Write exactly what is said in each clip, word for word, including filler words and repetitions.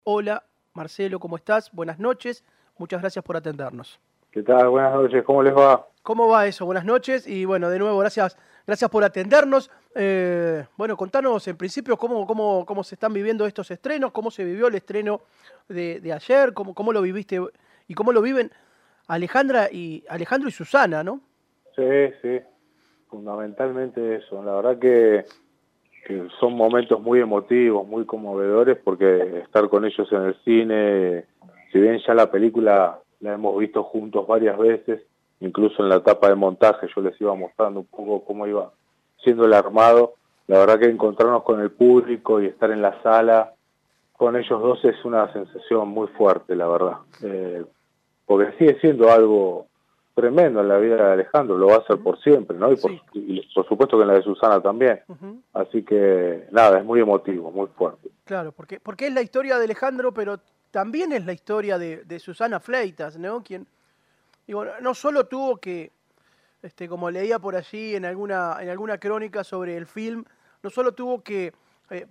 Hola, Marcelo, ¿cómo estás? Buenas noches, muchas gracias por atendernos. ¿Qué tal? Buenas noches, ¿cómo les va? ¿Cómo va eso? Buenas noches y bueno, de nuevo, gracias, gracias por atendernos. Eh, bueno, contanos en principio cómo, cómo, cómo se están viviendo estos estrenos, cómo se vivió el estreno de, de ayer, cómo, cómo lo viviste y cómo lo viven Alejandra y Alejandro y Susana, ¿no? Sí, sí, fundamentalmente eso. La verdad que, que son momentos muy emotivos, muy conmovedores, porque estar con ellos en el cine, si bien ya la película la hemos visto juntos varias veces, incluso en la etapa de montaje yo les iba mostrando un poco cómo iba siendo el armado, la verdad que encontrarnos con el público y estar en la sala con ellos dos es una sensación muy fuerte, la verdad. Eh, porque sigue siendo algo tremendo en la vida de Alejandro, lo va a hacer Ujú. por siempre, ¿no? Y por, Sí. y por supuesto que en la de Susana también. Ujú. Así que, nada, es muy emotivo, muy fuerte. Claro, porque, porque es la historia de Alejandro, pero también es la historia de, de Susana Fleitas, ¿no? Quien, digo, no solo tuvo que, este, como leía por allí en alguna, en alguna crónica sobre el film, no solo tuvo que eh,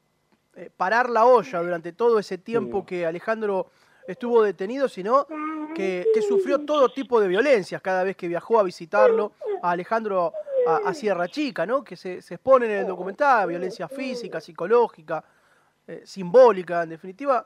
eh, parar la olla durante todo ese tiempo Mm. que Alejandro estuvo detenido, sino que, que sufrió todo tipo de violencias cada vez que viajó a visitarlo a Alejandro a, a Sierra Chica, ¿no? Que se, se expone en el documental, violencia física, psicológica, eh, simbólica, en definitiva.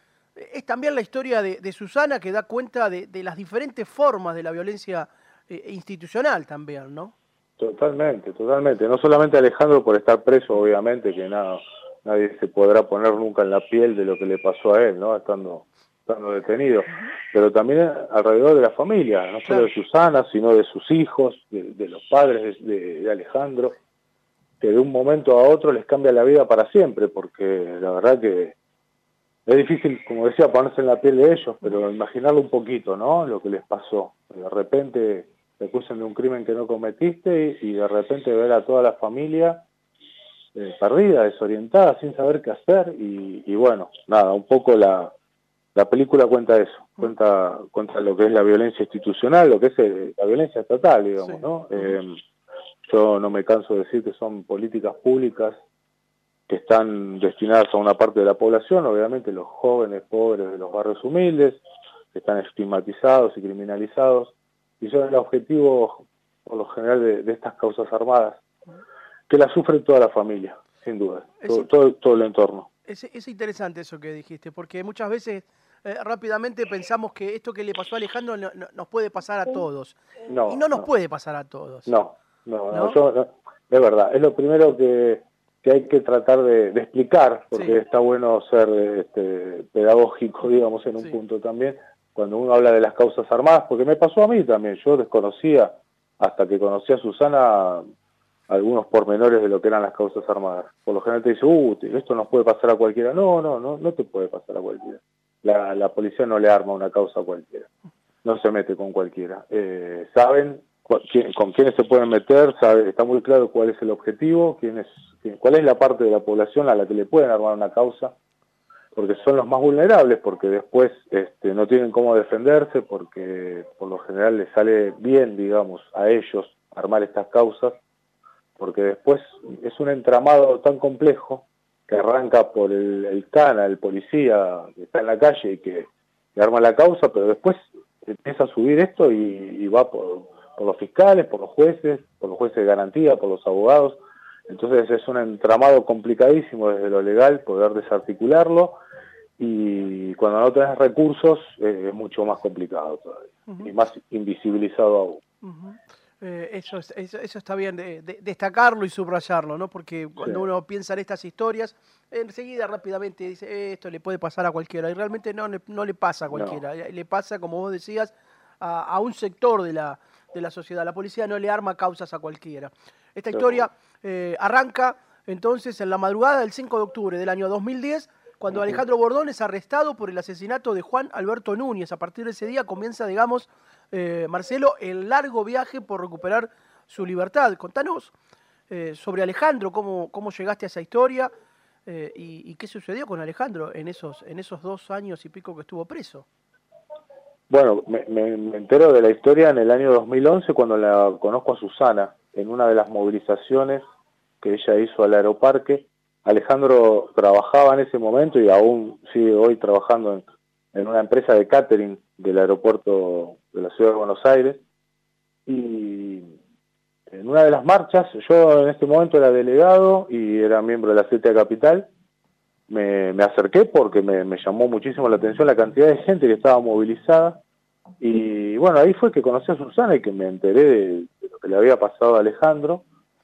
Es también la historia de, de Susana que da cuenta de, de, las diferentes formas de la violencia eh, institucional también, ¿no? Totalmente, totalmente. No solamente Alejandro por estar preso, obviamente, que nada, nadie se podrá poner nunca en la piel de lo que le pasó a él, ¿no? Estando, estando detenido. Uh -huh. Pero también alrededor de la familia, no solo Claro. de Susana, sino de sus hijos, de, de los padres de, de, de Alejandro, que de un momento a otro les cambia la vida para siempre, porque la verdad que es difícil, como decía, ponerse en la piel de ellos, Uh -huh. pero imaginarlo un poquito, ¿no? Lo que les pasó. De repente te acusan de un crimen que no cometiste y, y de repente ver a toda la familia eh, perdida, desorientada, sin saber qué hacer y, y bueno, nada, un poco la, la película cuenta eso, Uh -huh. cuenta, cuenta lo que es la violencia institucional, lo que es el, la violencia estatal, Sí. digamos, ¿no? Uh -huh. Eh, yo no me canso de decir que son políticas públicas que están destinadas a una parte de la población, obviamente los jóvenes pobres de los barrios humildes, que están estigmatizados y criminalizados, y son el objetivo, por lo general, de, de estas causas armadas, que la sufre toda la familia, sin duda, Es, todo, todo, todo el entorno. es, es interesante eso que dijiste, porque muchas veces eh, rápidamente pensamos que esto que le pasó a Alejandro no, no, nos puede pasar a todos, y No, no nos no, puede pasar a todos, no, no, no, ¿no? yo, no, es verdad, es lo primero que, que hay que tratar de, de explicar, porque Sí, está bueno ser este, pedagógico, digamos, en un sí. punto también, cuando uno habla de las causas armadas, porque me pasó a mí también, yo desconocía, hasta que conocí a Susana, algunos pormenores de lo que eran las causas armadas. Por lo general te dice, uh, esto nos puede pasar a cualquiera. No, no, no, no te puede pasar a cualquiera. La, la policía no le arma una causa a cualquiera, no se mete con cualquiera. Eh, saben con quiénes se pueden meter, sabe, está muy claro cuál es el objetivo, quién es, quién, cuál es la parte de la población a la que le pueden armar una causa, porque son los más vulnerables, porque después este, no tienen cómo defenderse, porque por lo general les sale bien, digamos, a ellos armar estas causas, porque después es un entramado tan complejo que arranca por el, el cana, el policía que está en la calle y que, que arma la causa, pero después empieza a subir esto y, y va por, por los fiscales, por los jueces, por los jueces de garantía, por los abogados. Entonces es un entramado complicadísimo desde lo legal poder desarticularlo y cuando no tenés recursos eh, es mucho más complicado todavía Uh -huh. y más invisibilizado aún. Uh -huh. Eh, eso, es, eso, eso está bien de, de, destacarlo y subrayarlo, ¿no? Porque Sí. cuando uno piensa en estas historias, enseguida rápidamente dice, eh, esto le puede pasar a cualquiera, y realmente no, no le pasa a No, cualquiera, le pasa, como vos decías, a, a un sector de la, de la sociedad. La policía no le arma causas a cualquiera. Esta historia eh, arranca entonces en la madrugada del cinco de octubre del año dos mil diez, cuando uh-huh. Alejandro Bordón es arrestado por el asesinato de Juan Alberto Núñez. A partir de ese día comienza, digamos, eh, Marcelo, el largo viaje por recuperar su libertad. Contanos eh, sobre Alejandro, cómo, cómo llegaste a esa historia eh, y, y qué sucedió con Alejandro en esos, en esos dos años y pico que estuvo preso. Bueno, me, me, me entero de la historia en el año dos mil once cuando la conozco a Susana, en una de las movilizaciones que ella hizo al Aeroparque, Alejandro trabajaba en ese momento y aún sigue hoy trabajando en, en una empresa de catering del aeropuerto de la ciudad de Buenos Aires. Y en una de las marchas, yo en este momento era delegado y era miembro de la C T A Capital, me, me acerqué porque me, me llamó muchísimo la atención la cantidad de gente que estaba movilizada. Y bueno, ahí fue que conocí a Susana y que me enteré de, de lo que le había pasado a Alejandro.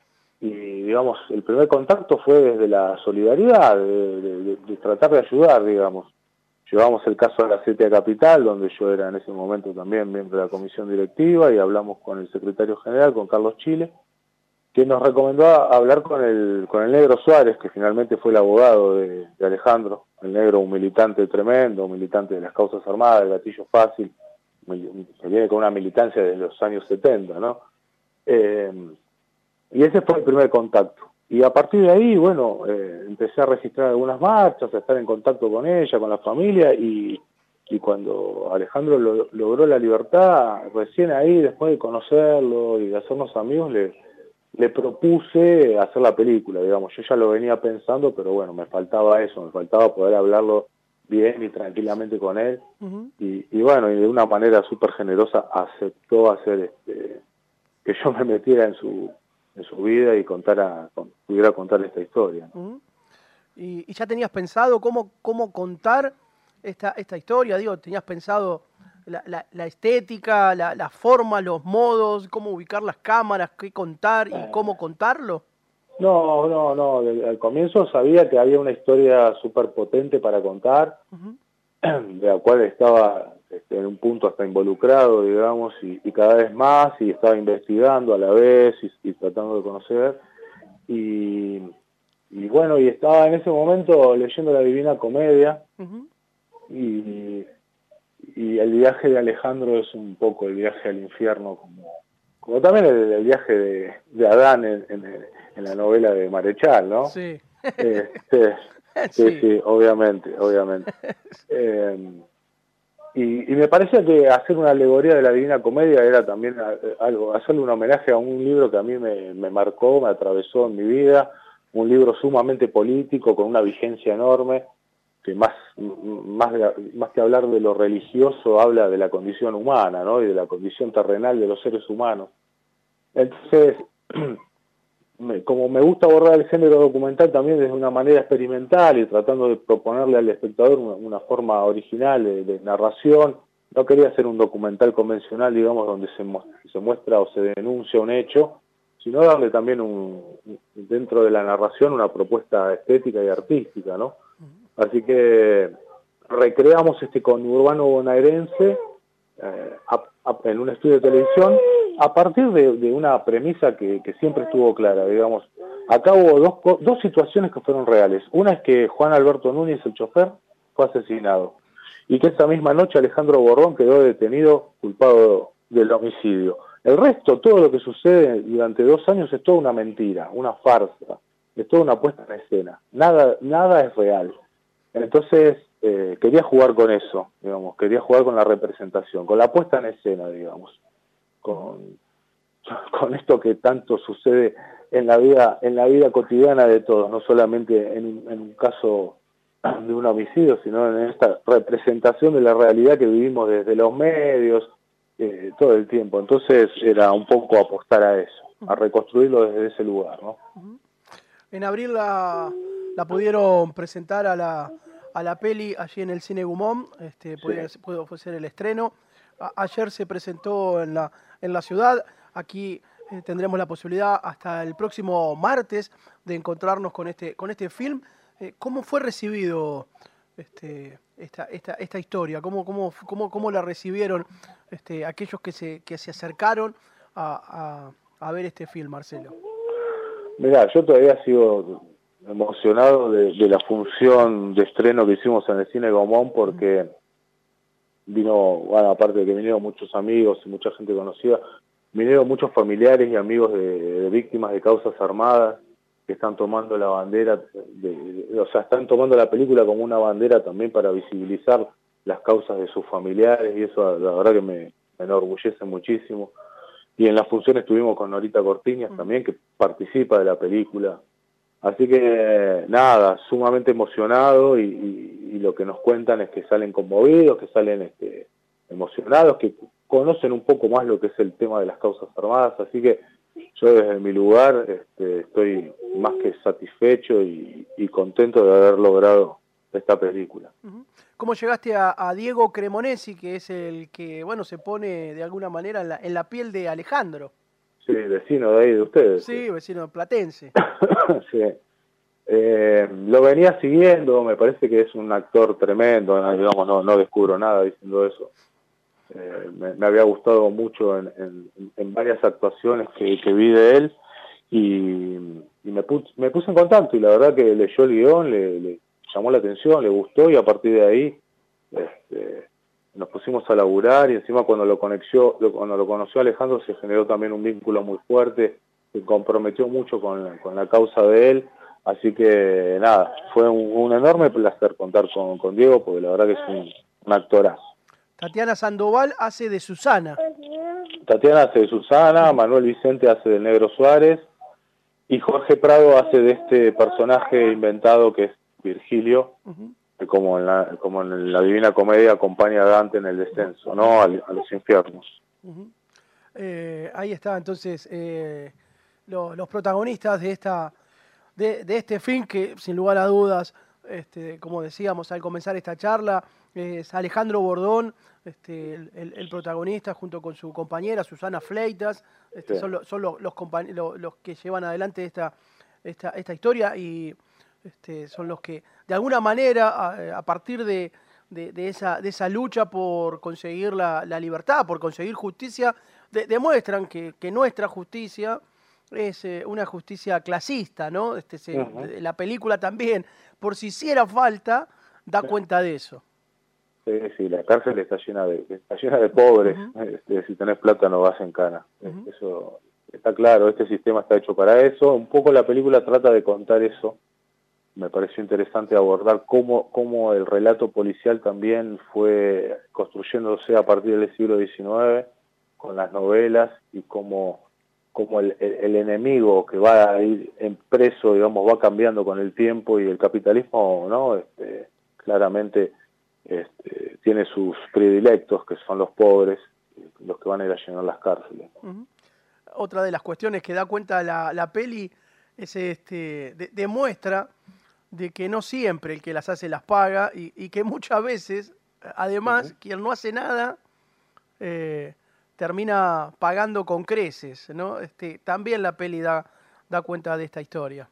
Y digamos, el primer contacto fue desde la solidaridad, de, de, de, de tratar de ayudar, digamos. Llevamos el caso a la C T A Capital, donde yo era en ese momento también miembro de la comisión directiva, y hablamos con el secretario general, con Carlos Chile, que nos recomendó hablar con el con el Negro Suárez, que finalmente fue el abogado de, de Alejandro. El Negro, un militante tremendo, un militante de las causas armadas, el gatillo fácil, que viene con una militancia desde los años setenta, ¿no? Eh, y ese fue el primer contacto. Y a partir de ahí, bueno, eh, empecé a registrar algunas marchas, a estar en contacto con ella, con la familia, y, y cuando Alejandro lo, logró la libertad, recién ahí, después de conocerlo y de hacernos amigos, le, le propuse hacer la película, digamos. Yo ya lo venía pensando, pero bueno, me faltaba eso, me faltaba poder hablarlo bien y tranquilamente con él. Uh-huh. y, y bueno, y de una manera súper generosa aceptó hacer este, que yo me metiera en su en su vida y contara, pudiera contar esta historia. Uh-huh. ¿Y, ¿Y ya tenías pensado cómo, cómo contar esta, esta historia? Digo, ¿tenías pensado la, la, la estética, la, la forma, los modos, cómo ubicar las cámaras, qué contar y cómo contarlo? No, no, no. Al comienzo sabía que había una historia súper potente para contar, uh-huh. de la cual estaba este, en un punto hasta involucrado, digamos, y, y cada vez más, y estaba investigando a la vez y, y tratando de conocer. Y, y bueno, y estaba en ese momento leyendo la Divina Comedia, uh-huh. y, y el viaje de Alejandro es un poco el viaje al infierno, como, como también el, el viaje de, de Adán en, en, en la novela de Marechal, ¿no? Sí. Este, sí, sí, sí, obviamente, obviamente. Eh, y, y me parecía que hacer una alegoría de la Divina Comedia era también algo, hacerle un homenaje a un libro que a mí me, me marcó, me atravesó en mi vida, un libro sumamente político, con una vigencia enorme, que más, más, de, más que hablar de lo religioso, habla de la condición humana, ¿no? Y de la condición terrenal de los seres humanos. Entonces, como me gusta abordar el género documental también desde una manera experimental y tratando de proponerle al espectador una, una forma original de, de narración, no quería hacer un documental convencional, digamos, donde se, se muestra o se denuncia un hecho, sino darle también un, dentro de la narración una propuesta estética y artística, ¿no? Así que recreamos este conurbano bonaerense eh, a, a, en un estudio de televisión a partir de, de una premisa que, que siempre estuvo clara, digamos. Acá hubo dos, dos situaciones que fueron reales. Una es que Juan Alberto Núñez, el chofer, fue asesinado, y que esa misma noche Alejandro Bordón quedó detenido culpado del homicidio. El resto, todo lo que sucede durante dos años es toda una mentira, una farsa, es toda una puesta en escena. Nada, nada es real. Entonces, eh, quería jugar con eso, digamos, quería jugar con la representación, con la puesta en escena, digamos, con, con esto que tanto sucede en la vida, en la vida cotidiana de todos, no solamente en, en un caso de un homicidio, sino en esta representación de la realidad que vivimos desde los medios, eh, todo el tiempo. Entonces, era un poco apostar a eso, a reconstruirlo desde ese lugar, ¿no? En abril la, la pudieron presentar a la, a la peli allí en el Cine Gumón, este, puede, sí. puede ser el estreno. A, ayer se presentó en la, en la ciudad, aquí eh, tendremos la posibilidad hasta el próximo martes de encontrarnos con este, con este film. Eh, ¿Cómo fue recibido este, esta, esta, esta historia? ¿Cómo, cómo, cómo, cómo la recibieron este, aquellos que se, que se acercaron a, a, a ver este film, Marcelo? Mirá, yo todavía sigo emocionado de, de la función de estreno que hicimos en el Cine Gomón, porque vino, bueno, aparte de que vinieron muchos amigos y mucha gente conocida, vinieron muchos familiares y amigos de, de víctimas de causas armadas que están tomando la bandera, de, de, o sea, están tomando la película como una bandera también para visibilizar las causas de sus familiares, y eso la verdad que me, me enorgullece muchísimo. Y en la función estuvimos con Norita Cortiñas también, que participa de la película. Así que nada, sumamente emocionado y, y, y lo que nos cuentan es que salen conmovidos, que salen este, emocionados, que conocen un poco más lo que es el tema de las causas armadas, así que yo desde mi lugar este, estoy más que satisfecho y, y contento de haber logrado esta película. ¿Cómo llegaste a, a Diego Cremonesi, que es el que, bueno, se pone de alguna manera en la, en la piel de Alejandro? Sí, vecino de ahí de ustedes. Sí, vecino platense. Sí. Eh, lo venía siguiendo, me parece que es un actor tremendo, no, digamos, no, no descubro nada diciendo eso. Eh, me, me había gustado mucho en, en, en varias actuaciones que, que vi de él y, y me, puse, me puse en contacto y la verdad que leyó el guión, le, le llamó la atención, le gustó y a partir de ahí este, nos pusimos a laburar y encima cuando lo conoció, lo, cuando lo conoció Alejandro se generó también un vínculo muy fuerte, se comprometió mucho con, con la causa de él, así que nada, fue un, un enorme placer contar con, con Diego porque la verdad que es un, un actorazo. Tatiana Sandoval hace de Susana. Tatiana hace de Susana, Manuel Vicente hace de Negro Suárez y Jorge Prado hace de este personaje inventado que es Virgilio, uh-huh. que como en, la, como en la Divina Comedia acompaña a Dante en el descenso, ¿no? A, a los infiernos. Uh-huh. eh, ahí está entonces eh, lo, los protagonistas de esta de, de este film que sin lugar a dudas, este, como decíamos al comenzar esta charla, es Alejandro Bordón, este, el, el, el protagonista junto con su compañera Susana Fleitas, este, sí. son, lo, son los, los, los, los que llevan adelante esta, esta, esta historia y este, son los que de alguna manera a, a partir de, de, de, esa, de esa lucha por conseguir la, la libertad, por conseguir justicia, de, demuestran que, que nuestra justicia es eh, una justicia clasista, ¿no? Este, se, uh-huh. La película también, por si hiciera falta, da sí. cuenta de eso. Sí, sí, la cárcel está llena de, está llena de pobres, uh-huh. este, si tenés plata no vas en cana. Uh-huh. Eso está claro, este sistema está hecho para eso. Un poco la película trata de contar eso. Me pareció interesante abordar cómo, cómo el relato policial también fue construyéndose a partir del siglo diecinueve con las novelas y cómo, cómo el, el, el enemigo que va a ir en preso, digamos, va cambiando con el tiempo y el capitalismo, ¿no? Este, claramente este, tiene sus predilectos, que son los pobres, los que van a ir a llenar las cárceles. Uh-huh. Otra de las cuestiones que da cuenta la, la peli es este de, demuestra de que no siempre el que las hace las paga y, y que muchas veces, además, uh-huh. quien no hace nada eh, termina pagando con creces, ¿no? Este, también la peli da, da cuenta de esta historia.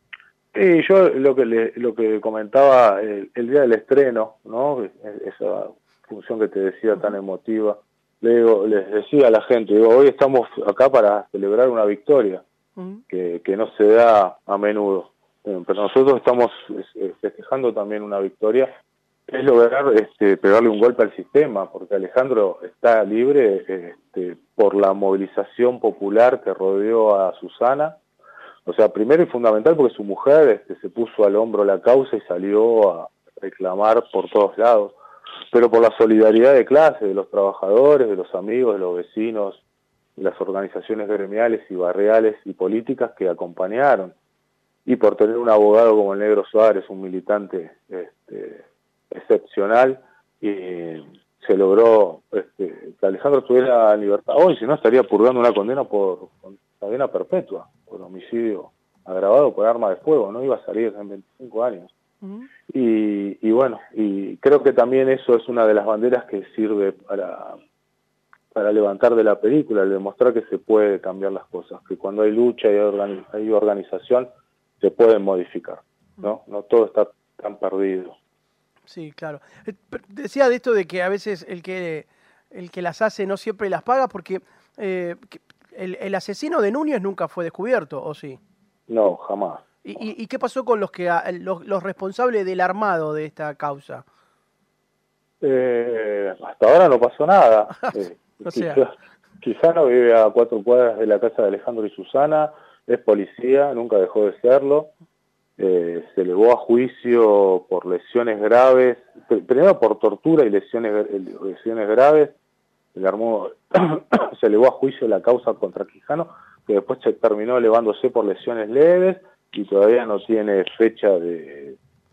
Sí, yo lo que le, lo que comentaba el, el día del estreno, ¿no? Esa función que te decía tan emotiva, le digo, les decía a la gente, digo, hoy estamos acá para celebrar una victoria uh-huh. que, que no se da a menudo. Pero nosotros estamos festejando también una victoria, es lograr este, pegarle un golpe al sistema, porque Alejandro está libre este, por la movilización popular que rodeó a Susana. O sea, primero y fundamental porque su mujer este, se puso al hombro la causa y salió a reclamar por todos lados, pero por la solidaridad de clase, de los trabajadores, de los amigos, de los vecinos, de las organizaciones gremiales y barriales y políticas que acompañaron. Y por tener un abogado como el Negro Suárez, un militante este, excepcional, y se logró este, que Alejandro tuviera libertad hoy, si no estaría purgando una condena por cadena perpetua, por homicidio agravado por arma de fuego, no iba a salir en veinticinco años. Uh-huh. y, y bueno, y creo que también eso es una de las banderas que sirve para, para levantar de la película, el demostrar que se puede cambiar las cosas, que cuando hay lucha y hay, organi- hay organización, se pueden modificar, ¿no? No todo está tan perdido. Sí, claro. Decía de esto de que a veces el que el que las hace no siempre las paga, porque eh, el, el asesino de Núñez nunca fue descubierto, ¿o sí? No, jamás. ¿Y, y, y qué pasó con los que los, los responsables del armado de esta causa? Eh, hasta ahora no pasó nada. eh, o sea. quizá, quizá no vive a cuatro cuadras de la casa de Alejandro y Susana, es policía, nunca dejó de serlo, eh, se elevó a juicio por lesiones graves, primero por tortura y lesiones, lesiones graves, se, armó, se elevó a juicio la causa contra Quijano, que después se terminó elevándose por lesiones leves, y todavía no tiene fecha de,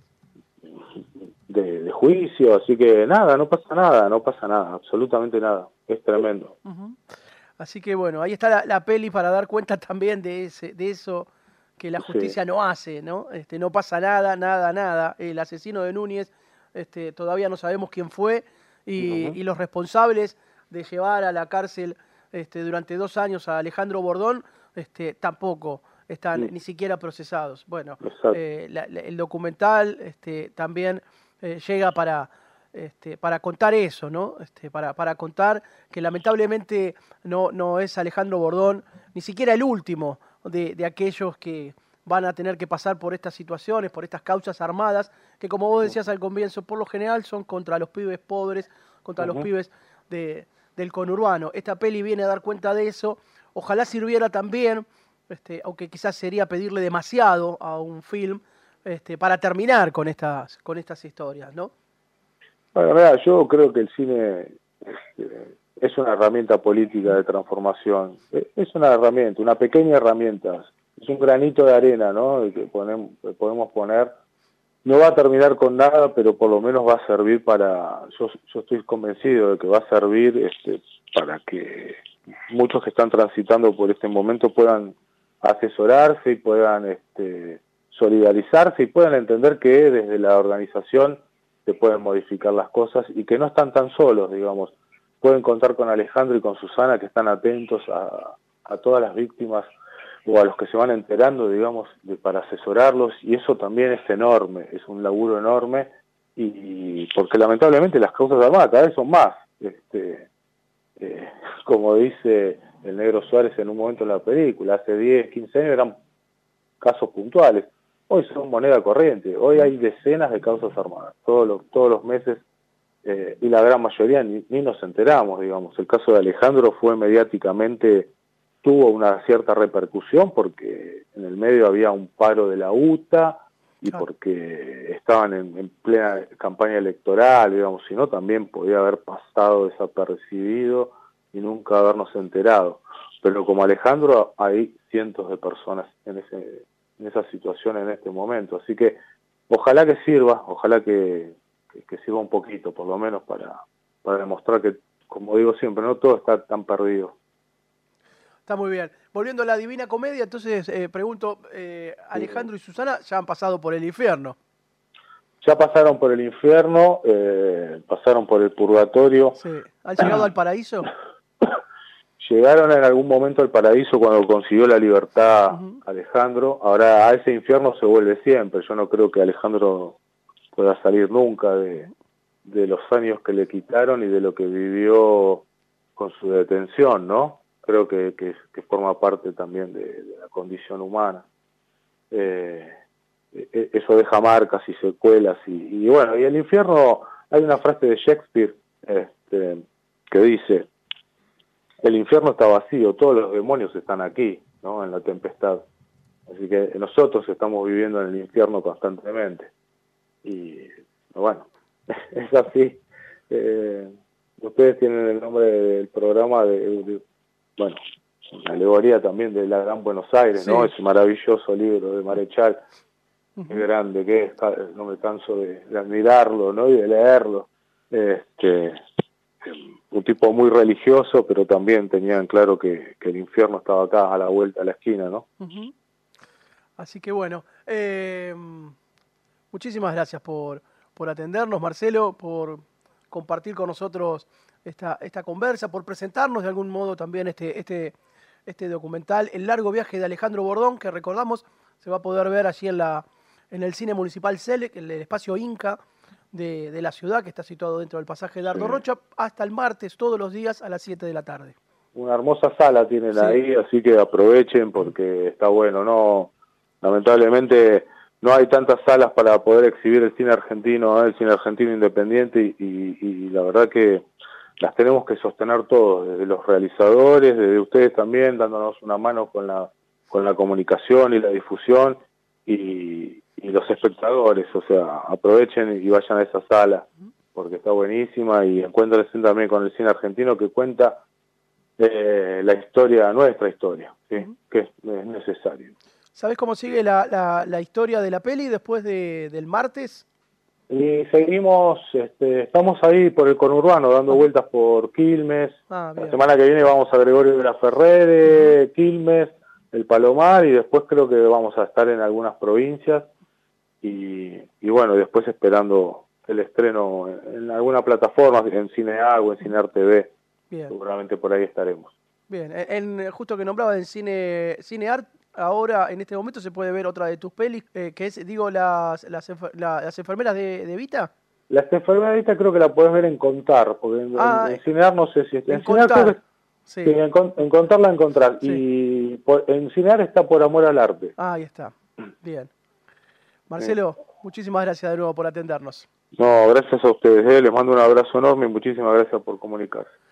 de, de juicio, así que nada, no pasa nada, no pasa nada, absolutamente nada, es tremendo. Uh-huh. Así que bueno, ahí está la, la peli para dar cuenta también de ese, de eso que la justicia sí. no hace, ¿no? Este, no pasa nada, nada, nada. El asesino de Núñez, este, todavía no sabemos quién fue, y, uh-huh. y los responsables de llevar a la cárcel este, durante dos años a Alejandro Bordón, este, tampoco están sí. ni siquiera procesados. Bueno, eh, la, la, el documental este, también eh, llega para, este, para contar eso, ¿no? Este, para, para contar que lamentablemente no, no es Alejandro Bordón, ni siquiera el último de, de aquellos que van a tener que pasar por estas situaciones, por estas causas armadas, que como vos decías al comienzo, por lo general son contra los pibes pobres, contra uh-huh. los pibes de, del conurbano. Esta peli viene a dar cuenta de eso. Ojalá sirviera también, este, aunque quizás sería pedirle demasiado a un film, este, para terminar con estas, con estas historias, ¿no? Bueno, mira, yo creo que el cine este, es una herramienta política de transformación. Es una herramienta, una pequeña herramienta. Es un granito de arena, ¿no? Que, ponemos, que podemos poner. No va a terminar con nada, pero por lo menos va a servir para... Yo, yo estoy convencido de que va a servir este, para que muchos que están transitando por este momento puedan asesorarse y puedan este, solidarizarse y puedan entender que desde la organización se pueden modificar las cosas y que no están tan solos, digamos. Pueden contar con Alejandro y con Susana, que están atentos a, a todas las víctimas o a los que se van enterando, digamos, de, para asesorarlos, y eso también es enorme, es un laburo enorme, y, y porque lamentablemente las causas armadas cada vez son más, este, eh, como dice el Negro Suárez en un momento en la película, hace diez, quince años eran casos puntuales, hoy son moneda corriente, hoy hay decenas de causas armadas, todos los, todos los meses, eh, y la gran mayoría ni, ni nos enteramos, digamos. El caso de Alejandro fue mediáticamente... tuvo una cierta repercusión porque en el medio había un paro de la U T A y porque estaban en, en plena campaña electoral, digamos, si no también podía haber pasado desapercibido y nunca habernos enterado. Pero como Alejandro hay cientos de personas en, ese, en esa situación en este momento, así que ojalá que sirva, ojalá que, que, que sirva un poquito, por lo menos para, para demostrar que, como digo siempre, no todo está tan perdido. Está muy bien. Volviendo a la Divina Comedia, entonces eh, pregunto, eh, Alejandro y Susana ya han pasado por el infierno. Ya pasaron por el infierno, eh, pasaron por el purgatorio. Sí. ¿Han llegado al paraíso? Llegaron en algún momento al paraíso cuando consiguió la libertad uh-huh. Alejandro. Ahora a ese infierno se vuelve siempre. Yo no creo que Alejandro pueda salir nunca de, de los años que le quitaron y de lo que vivió con su detención, ¿no? Creo que, que, que forma parte también de, de la condición humana. Eh, eso deja marcas y secuelas. Y, y bueno, y el infierno, hay una frase de Shakespeare este, que dice, el infierno está vacío, todos los demonios están aquí, ¿no? En la tempestad. Así que nosotros estamos viviendo en el infierno constantemente. Y bueno, es así. Eh, ustedes tienen el nombre del programa de... de bueno, una alegoría también de la Gran Buenos Aires, sí. ¿no? Ese maravilloso libro de Marechal, uh-huh. Qué grande que es, no me canso de, de admirarlo, ¿no? Y de leerlo. Este, un tipo muy religioso, pero también tenía en claro que, que el infierno estaba acá, a la vuelta a la esquina, ¿no? Uh-huh. Así que bueno, eh, muchísimas gracias por, por atendernos, Marcelo, por compartir con nosotros esta, esta conversa, por presentarnos de algún modo también este, este, este documental, El largo viaje de Alejandro Bordón, que recordamos se va a poder ver allí en, la, en el Cine Municipal Selec, en el espacio Inca de, de la ciudad, que está situado dentro del pasaje Dardo sí. Rocha, hasta el martes, todos los días a las siete de la tarde. Una hermosa sala tienen sí. ahí, así que aprovechen porque está bueno, ¿no? Lamentablemente no hay tantas salas para poder exhibir el cine argentino, ¿eh? El cine argentino independiente, y, y, y la verdad que las tenemos que sostener todos, desde los realizadores, desde ustedes también, dándonos una mano con la con la comunicación y la difusión, y, y los espectadores, o sea, aprovechen y vayan a esa sala, porque está buenísima, y encuéntrense también con el cine argentino que cuenta eh, la historia, nuestra historia, ¿sí? Uh-huh. Que es, es necesario. ¿Sabés cómo sigue la, la, la historia de la peli después de, del martes? Y seguimos, este, estamos ahí por el conurbano, dando Ah. vueltas por Quilmes. Ah, La bien. semana que viene vamos a Gregorio de la Ferrere, Quilmes, el Palomar, y después creo que vamos a estar en algunas provincias. Y, y bueno, después esperando el estreno en, en alguna plataforma, en Cinear o en Cinear T V. Bien. Seguramente por ahí estaremos. Bien, en, en- justo que nombraba en Cine, Cineart, ahora en este momento se puede ver otra de tus pelis, eh, que es, digo, las, las, enfer- la- las enfermeras de, de Vita. La enfermedad creo que la puedes ver en Contar, porque en, en, Ah, en Cinear no sé si está. en En Cinear creo que Contar. sí, Sí, en, Con- en Contar la encontrar. sí. Y por- en Cinear está Por Amor al Arte. Ah, ahí está. Bien. Sí. Marcelo, muchísimas gracias de nuevo por atendernos. No, gracias a ustedes. eh, Les mando un abrazo enorme y muchísimas gracias por comunicarse.